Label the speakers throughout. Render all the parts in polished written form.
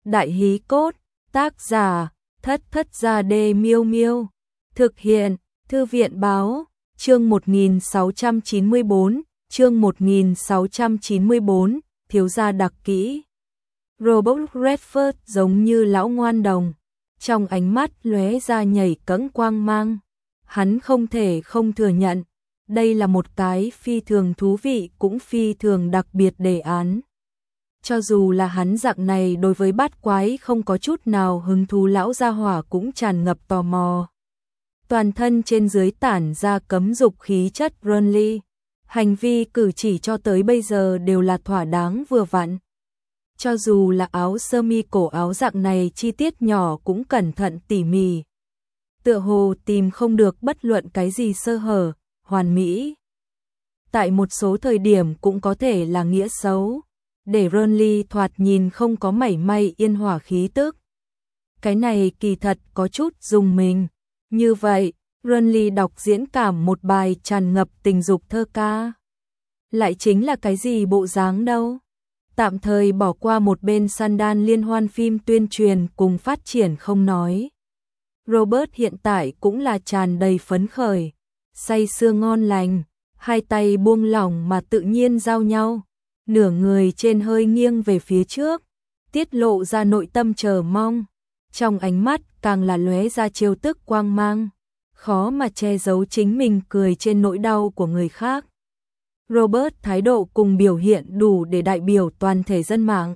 Speaker 1: Đại hí cốt, tác giả, Thất Thất Gia Đê Miêu Miêu. Thực hiện, Thư viện báo, chương 1694, chương 1694, thiếu gia đặc kỹ. Robert Redford giống như lão ngoan đồng, trong ánh mắt lóe ra nhảy cẫng quang mang. Hắn không thể không thừa nhận, đây là một cái phi thường thú vị cũng phi thường đặc biệt đề án. Cho dù là hắn dạng này đối với bát quái không có chút nào hứng thú, lão gia hỏa cũng tràn ngập tò mò. Toàn thân trên dưới tản ra cấm dục khí chất Burnley, hành vi cử chỉ cho tới bây giờ đều là thỏa đáng vừa vặn. Cho dù là áo sơ mi cổ áo dạng này chi tiết nhỏ cũng cẩn thận tỉ mỉ. Tựa hồ tìm không được bất luận cái gì sơ hở, hoàn mỹ. Tại một số thời điểm cũng có thể là nghĩa xấu, để Burnley thoạt nhìn không có mảy may yên hòa khí tức. Cái này kỳ thật có chút dùng mình. Như vậy, Burnley đọc diễn cảm một bài tràn ngập tình dục thơ ca. Lại chính là cái gì bộ dáng đâu. Tạm thời bỏ qua một bên scandal liên hoan phim tuyên truyền cùng phát triển không nói. Robert hiện tại cũng là tràn đầy phấn khởi, say sưa ngon lành, hai tay buông lỏng mà tự nhiên giao nhau, nửa người trên hơi nghiêng về phía trước, tiết lộ ra nội tâm chờ mong, trong ánh mắt càng là lóe ra trêu tức quang mang, khó mà che giấu chính mình cười trên nỗi đau của người khác. Robert thái độ cùng biểu hiện đủ để đại biểu toàn thể dân mạng.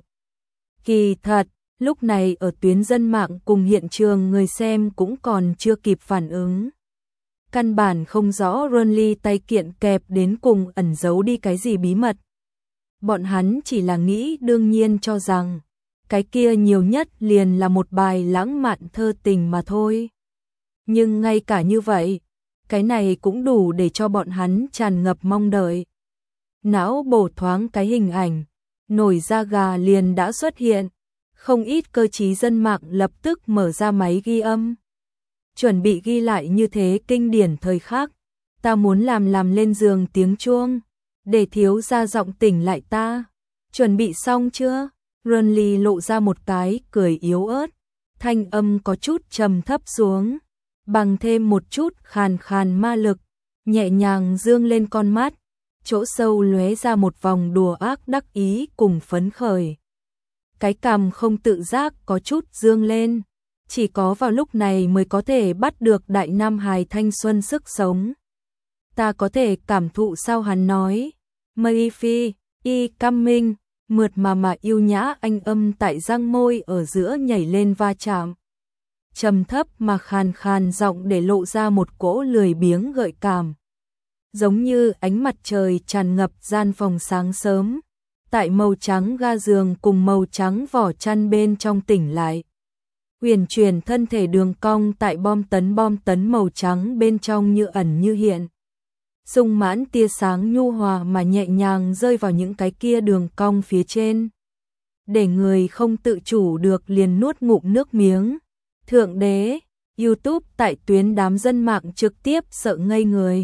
Speaker 1: Kỳ thật, lúc này ở tuyến dân mạng cùng hiện trường người xem cũng còn chưa kịp phản ứng. Căn bản không rõ Burnley tay kiện kẹp đến cùng ẩn giấu đi cái gì bí mật. Bọn hắn chỉ là nghĩ đương nhiên cho rằng, cái kia nhiều nhất liền là một bài lãng mạn thơ tình mà thôi. Nhưng ngay cả như vậy, cái này cũng đủ để cho bọn hắn tràn ngập mong đợi. Não bổ thoáng cái hình ảnh, nổi da gà liền đã xuất hiện, không ít cơ trí dân mạng lập tức mở ra máy ghi âm. Chuẩn bị ghi lại như thế kinh điển thời khắc, ta muốn làm lên giường tiếng chuông, để thiếu gia giọng tỉnh lại ta. Chuẩn bị xong chưa? Burnley lộ ra một cái cười yếu ớt, thanh âm có chút trầm thấp xuống, bằng thêm một chút khàn khàn ma lực, nhẹ nhàng dương lên con mắt, chỗ sâu lóe ra một vòng đùa ác đắc ý cùng phấn khởi. Cái cằm không tự giác có chút dương lên, chỉ có vào lúc này mới có thể bắt được đại nam hài thanh xuân sức sống. Ta có thể cảm thụ sao hắn nói, Mayfi, y coming, mượt mà yêu nhã anh âm tại răng môi ở giữa nhảy lên va chạm. Trầm thấp mà khàn khàn giọng để lộ ra một cỗ lười biếng gợi cảm. Giống như ánh mặt trời tràn ngập gian phòng sáng sớm, tại màu trắng ga giường cùng màu trắng vỏ chăn bên trong tỉnh lại. Huyền chuyển thân thể đường cong tại bom tấn màu trắng bên trong như ẩn như hiện. Sung mãn tia sáng nhu hòa mà nhẹ nhàng rơi vào những cái kia đường cong phía trên. Để người không tự chủ được liền nuốt ngụm nước miếng. Thượng đế, YouTube tại tuyến đám dân mạng trực tiếp sợ ngây người.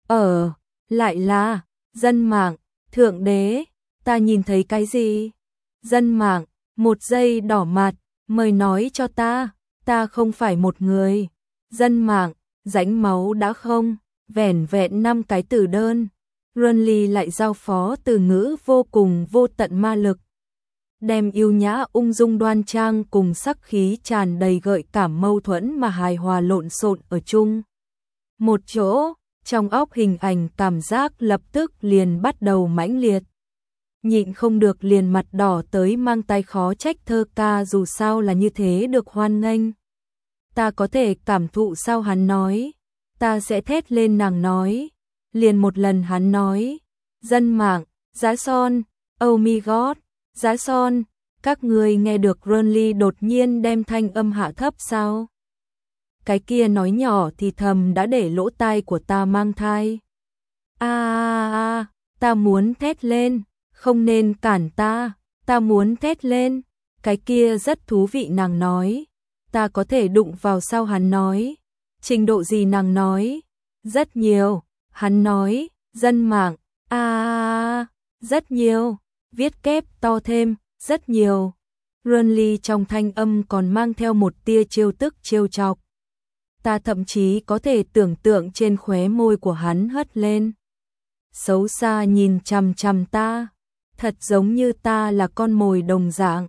Speaker 1: Lại là, dân mạng, thượng đế, ta nhìn thấy cái gì? Dân mạng, một giây đỏ mặt, mời nói cho ta không phải một người. Dân mạng, rãnh máu đã không, vẻn vẹn 5 cái từ đơn. Burnley lại giao phó từ ngữ vô cùng vô tận ma lực. Đem yêu nhã ung dung đoan trang cùng sắc khí tràn đầy gợi cảm mâu thuẫn mà hài hòa lộn xộn ở chung. Một chỗ, trong óc hình ảnh cảm giác lập tức liền bắt đầu mãnh liệt. Nhịn không được liền mặt đỏ tới mang tay khó trách thơ ca dù sao là như thế được hoan nghênh. Ta có thể cảm thụ sao hắn nói, ta sẽ thét lên nàng nói. Liền một lần hắn nói, dân mạng, giá son, oh my god, giá son, các người nghe được Burnley đột nhiên đem thanh âm hạ thấp sao? Cái kia nói nhỏ thì thầm đã để lỗ tai của ta mang thai. Ta muốn thét lên, không nên cản ta muốn thét lên. Cái kia rất thú vị nàng nói, ta có thể đụng vào sao hắn nói. Trình độ gì nàng nói? Rất nhiều, hắn nói, dân mạng, rất nhiều, viết kép to thêm, rất nhiều. Renly trong thanh âm còn mang theo một tia trêu tức trêu chọc. Ta thậm chí có thể tưởng tượng trên khóe môi của hắn hất lên. Xấu xa nhìn chằm chằm ta, thật giống như ta là con mồi đồng dạng.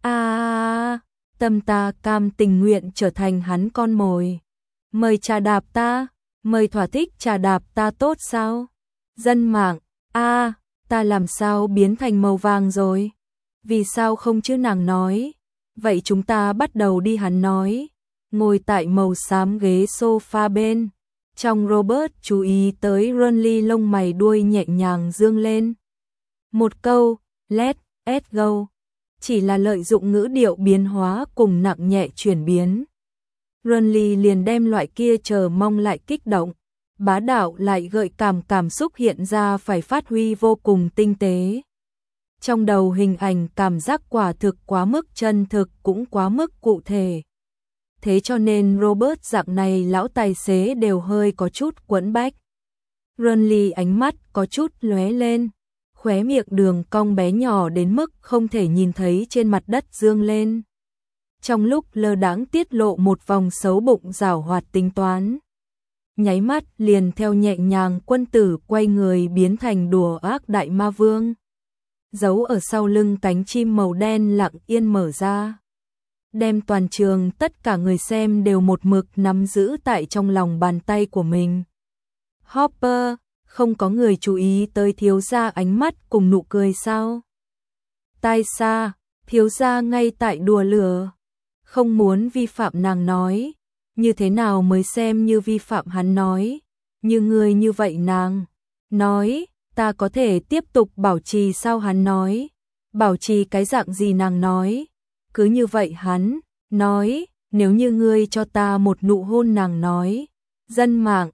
Speaker 1: Tâm ta cam tình nguyện trở thành hắn con mồi. Mời trà đạp ta, mời thỏa thích trà đạp ta tốt sao? Dân mạng, ta làm sao biến thành màu vàng rồi? Vì sao không chứ nàng nói? Vậy chúng ta bắt đầu đi, hắn nói. Ngồi tại màu xám ghế sofa bên. Trong Robert chú ý tới Renly lông mày đuôi nhẹ nhàng dương lên. Một câu, let's go. Chỉ là lợi dụng ngữ điệu biến hóa cùng nặng nhẹ chuyển biến. Renly liền đem loại kia chờ mong lại kích động, bá đạo lại gợi cảm xúc hiện ra phải phát huy vô cùng tinh tế. Trong đầu hình ảnh cảm giác quả thực quá mức chân thực cũng quá mức cụ thể. Thế cho nên Robert dạng này lão tài xế đều hơi có chút quẫn bách. Renly ánh mắt có chút lóe lên, khóe miệng đường cong bé nhỏ đến mức không thể nhìn thấy trên mặt đất dương lên. Trong lúc lơ đãng tiết lộ một vòng xấu bụng giảo hoạt tính toán. Nháy mắt liền theo nhẹ nhàng quân tử quay người biến thành đùa ác đại ma vương. Giấu ở sau lưng cánh chim màu đen lặng yên mở ra. Đem toàn trường tất cả người xem đều một mực nắm giữ tại trong lòng bàn tay của mình. Hopper, không có người chú ý tới thiếu gia ánh mắt cùng nụ cười sao? Tai xa, thiếu gia ngay tại đùa lửa. Không muốn vi phạm nàng nói. Như thế nào mới xem như vi phạm hắn nói? Như người như vậy nàng nói, ta có thể tiếp tục bảo trì sao hắn nói? Bảo trì cái dạng gì nàng nói? Cứ như vậy hắn nói, nếu như ngươi cho ta một nụ hôn nàng nói. Dân mạng,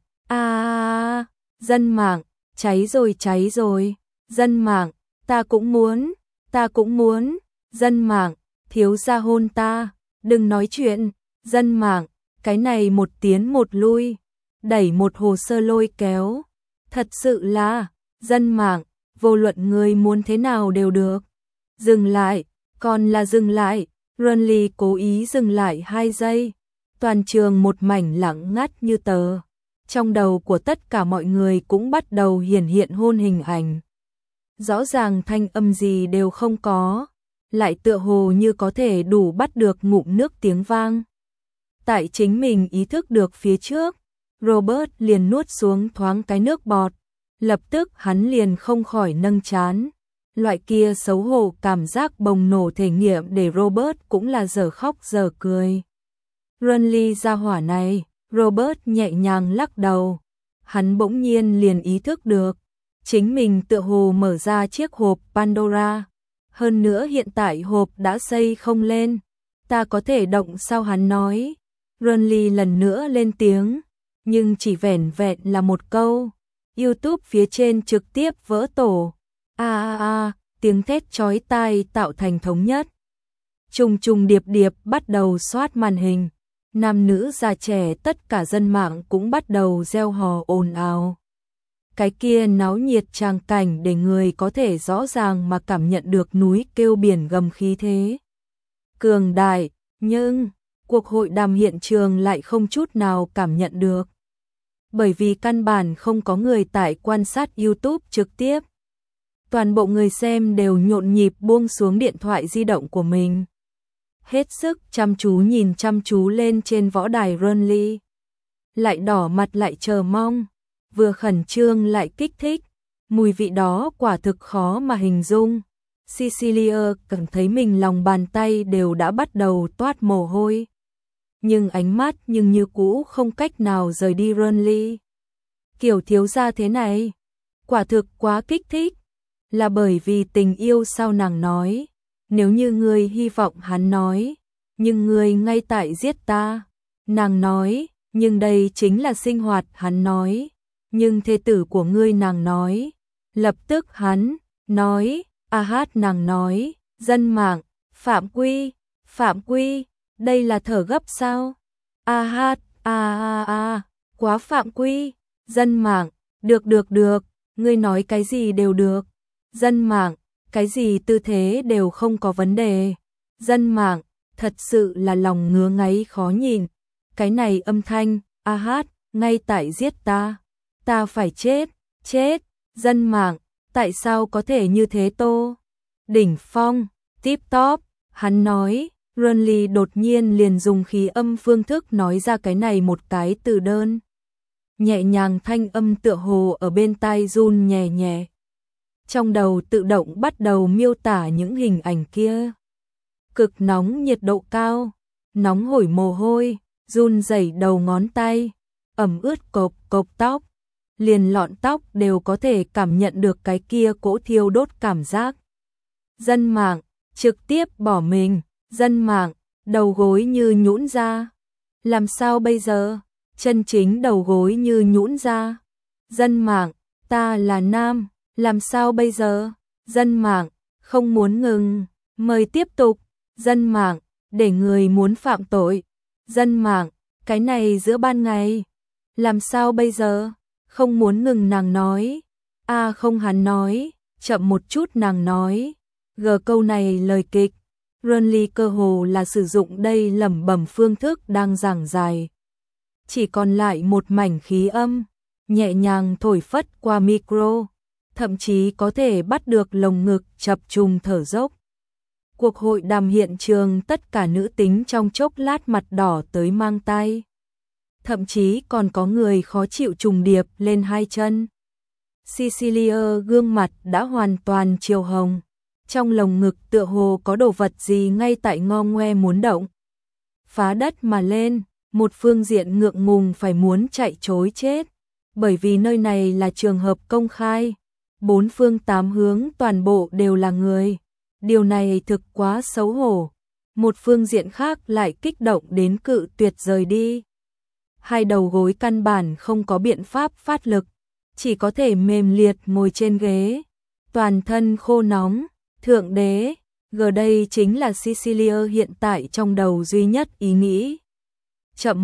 Speaker 1: dân mạng, cháy rồi, dân mạng, ta cũng muốn, dân mạng, thiếu gia hôn ta, đừng nói chuyện, dân mạng, cái này một tiến một lui, đẩy một hồ sơ lôi kéo, thật sự là, dân mạng, vô luận người muốn thế nào đều được. Dừng lại, còn là dừng lại. Renly cố ý dừng lại 2 giây. Toàn trường một mảnh lặng ngắt như tờ. Trong đầu của tất cả mọi người cũng bắt đầu hiển hiện hôn hình ảnh. Rõ ràng thanh âm gì đều không có, lại tựa hồ như có thể đủ bắt được ngụm nước tiếng vang. Tại chính mình ý thức được phía trước, Robert liền nuốt xuống thoáng cái nước bọt. Lập tức hắn liền không khỏi nâng trán. Loại kia xấu hổ cảm giác bùng nổ thể nghiệm để Robert cũng là giờ khóc giờ cười. Renly ra hỏa này, Robert nhẹ nhàng lắc đầu. Hắn bỗng nhiên liền ý thức được, chính mình tựa hồ mở ra chiếc hộp Pandora. Hơn nữa hiện tại hộp đã xây không lên. Ta có thể động sao hắn nói. Renly lần nữa lên tiếng, nhưng chỉ vẻn vẹn là một câu. YouTube phía trên trực tiếp vỡ tổ. Tiếng thét chói tai tạo thành thống nhất. Trùng trùng điệp điệp bắt đầu soát màn hình. Nam nữ già trẻ tất cả dân mạng cũng bắt đầu reo hò ồn ào. Cái kia náo nhiệt tràng cảnh để người có thể rõ ràng mà cảm nhận được núi kêu biển gầm khí thế cường đại, nhưng cuộc hội đàm hiện trường lại không chút nào cảm nhận được. Bởi vì căn bản không có người tại quan sát YouTube trực tiếp. Toàn bộ người xem đều nhộn nhịp buông xuống điện thoại di động của mình. Hết sức chăm chú nhìn chăm chú lên trên võ đài Renly. Lại đỏ mặt lại chờ mong, vừa khẩn trương lại kích thích. Mùi vị đó quả thực khó mà hình dung. Cecilia cảm thấy mình lòng bàn tay đều đã bắt đầu toát mồ hôi. Nhưng ánh mắt nhưng như cũ không cách nào rời đi Renly. Kiểu thiếu gia thế này, quả thực quá kích thích. Là bởi vì tình yêu sao nàng nói. Nếu như ngươi hy vọng hắn nói, nhưng ngươi ngay tại giết ta. Nàng nói, nhưng đây chính là sinh hoạt hắn nói. Nhưng thê tử của ngươi nàng nói. Lập tức hắn nói, nàng nói, dân mạng, phạm quy, đây là thở gấp sao? Quá phạm quy, dân mạng, được, ngươi nói cái gì đều được. Dân mạng, cái gì tư thế đều không có vấn đề. Dân mạng, thật sự là lòng ngứa ngáy khó nhìn. Cái này âm thanh, a hát, ngay tại giết ta. Ta phải chết, chết. Dân mạng, tại sao có thể như thế Tô? Đỉnh phong, tip top, hắn nói. Runly đột nhiên liền dùng khí âm phương thức nói ra cái này một cái từ đơn. Nhẹ nhàng thanh âm tựa hồ ở bên tai run nhẹ nhẹ. Trong đầu tự động bắt đầu miêu tả những hình ảnh kia. Cực nóng nhiệt độ cao, nóng hổi mồ hôi, run rẩy đầu ngón tay, ẩm ướt cộp cộp tóc. Liền lọn tóc đều có thể cảm nhận được cái kia cỗ thiêu đốt cảm giác. Dân mạng, trực tiếp bỏ mình. Dân mạng, đầu gối như nhũn ra. Làm sao bây giờ? Chân chính đầu gối như nhũn ra. Dân mạng, ta là nam, làm sao bây giờ? Dân mạng, không muốn ngừng, mời tiếp tục. Dân mạng, để người muốn phạm tội. Dân mạng, cái này giữa ban ngày. Làm sao bây giờ? Không muốn ngừng nàng nói. À không hắn nói, chậm một chút nàng nói. Câu này lời kịch. Runly cơ hồ là sử dụng đây lẩm bẩm phương thức đang giảng dài. Chỉ còn lại một mảnh khí âm, nhẹ nhàng thổi phất qua micro, thậm chí có thể bắt được lồng ngực chập trùng thở dốc. Cuộc hội đàm hiện trường tất cả nữ tính trong chốc lát mặt đỏ tới mang tay. Thậm chí còn có người khó chịu trùng điệp lên hai chân. Cecilia gương mặt đã hoàn toàn chiều hồng. Trong lồng ngực tựa hồ có đồ vật gì ngay tại ngo ngoe muốn động. Phá đất mà lên, một phương diện ngượng ngùng phải muốn chạy trối chết. Bởi vì nơi này là trường hợp công khai. 4 phương 8 hướng toàn bộ đều là người. Điều này thực quá xấu hổ. Một phương diện khác lại kích động đến cự tuyệt rời đi. Hai đầu gối căn bản không có biện pháp phát lực. Chỉ có thể mềm liệt ngồi trên ghế. Toàn thân khô nóng. Thượng đế, đây chính là Cecilia hiện tại trong đầu duy nhất ý nghĩ. Chậm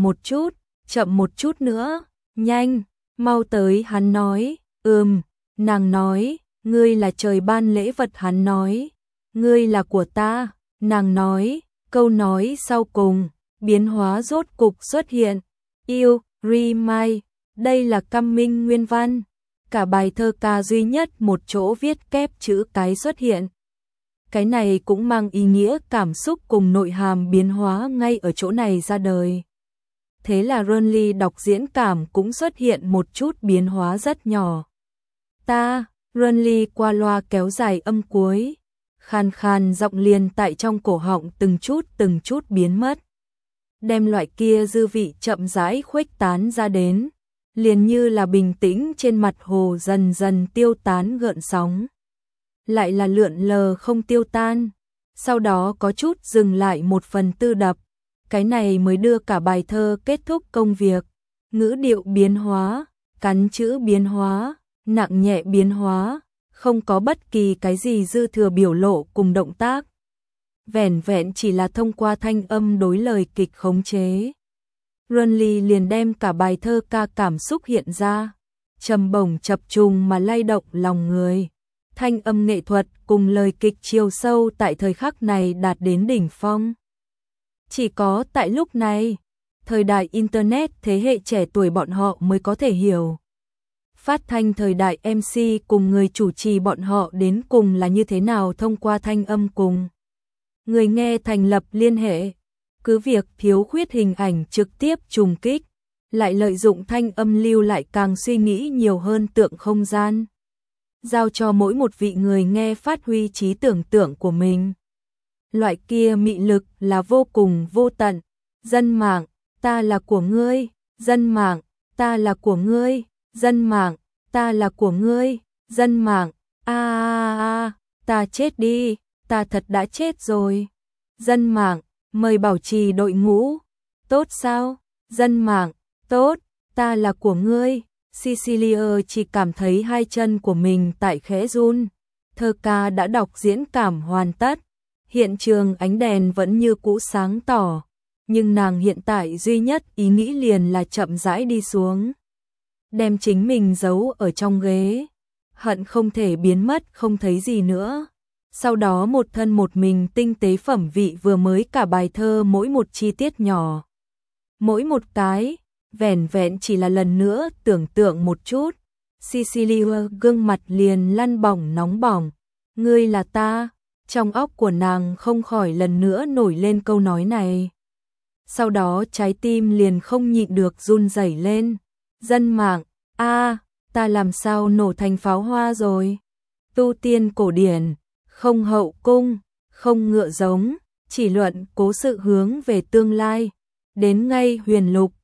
Speaker 1: một chút nữa, nhanh, mau tới hắn nói, nàng nói, ngươi là trời ban lễ vật hắn nói, ngươi là của ta, nàng nói, câu nói sau cùng, biến hóa rốt cục xuất hiện, yêu, remind, đây là Cam Minh nguyên văn, cả bài thơ ca duy nhất một chỗ viết kép chữ cái xuất hiện. Cái này cũng mang ý nghĩa cảm xúc cùng nội hàm biến hóa ngay ở chỗ này ra đời. Thế là Runly đọc diễn cảm cũng xuất hiện một chút biến hóa rất nhỏ. Runly qua loa kéo dài âm cuối. Khàn khàn giọng liền tại trong cổ họng từng chút biến mất. Đem loại kia dư vị chậm rãi khuếch tán ra đến. Liền như là bình tĩnh trên mặt hồ dần dần tiêu tán gợn sóng. Lại là lượn lờ không tiêu tan, sau đó có chút dừng lại 1/4 đập, cái này mới đưa cả bài thơ kết thúc công việc, ngữ điệu biến hóa, cắn chữ biến hóa, nặng nhẹ biến hóa, không có bất kỳ cái gì dư thừa biểu lộ cùng động tác. Vẻn vẹn chỉ là thông qua thanh âm đối lời kịch khống chế. Runly liền đem cả bài thơ ca cảm xúc hiện ra, trầm bổng chập trùng mà lay động lòng người. Thanh âm nghệ thuật cùng lời kịch chiều sâu tại thời khắc này đạt đến đỉnh phong. Chỉ có tại lúc này, thời đại Internet thế hệ trẻ tuổi bọn họ mới có thể hiểu. Phát thanh thời đại MC cùng người chủ trì bọn họ đến cùng là như thế nào thông qua thanh âm cùng người nghe thành lập liên hệ. Cứ việc thiếu khuyết hình ảnh trực tiếp trùng kích, lại lợi dụng thanh âm lưu lại càng suy nghĩ nhiều hơn tượng không gian. Giao cho mỗi một vị người nghe phát huy trí tưởng tượng của mình. Loại kia mị lực là vô cùng vô tận. Dân mạng, ta là của ngươi. Dân mạng, ta là của ngươi. Dân mạng, ta là của ngươi. Dân mạng, ta chết đi, ta thật đã chết rồi. Dân mạng, mời bảo trì đội ngũ. Tốt sao? Dân mạng, tốt, ta là của ngươi. Cecilia chỉ cảm thấy hai chân của mình tại khẽ run. Thơ ca đã đọc diễn cảm hoàn tất. Hiện trường ánh đèn vẫn như cũ sáng tỏ. Nhưng nàng hiện tại duy nhất ý nghĩ liền là chậm rãi đi xuống. Đem chính mình giấu ở trong ghế. Hận không thể biến mất không thấy gì nữa. Sau đó một thân một mình tinh tế phẩm vị vừa mới cả bài thơ mỗi một chi tiết nhỏ. Mỗi một cái, vẻn vẹn chỉ là lần nữa tưởng tượng một chút. Cecilia gương mặt liền lăn bỏng nóng bỏng. Ngươi là ta, trong óc của nàng không khỏi lần nữa nổi lên câu nói này. Sau đó trái tim liền không nhịn được run rẩy lên. Dân mạng, ta làm sao nổ thành pháo hoa rồi. Tu tiên cổ điển, không hậu cung, không ngựa giống, chỉ luận cố sự hướng về tương lai. Đến ngay huyền lục,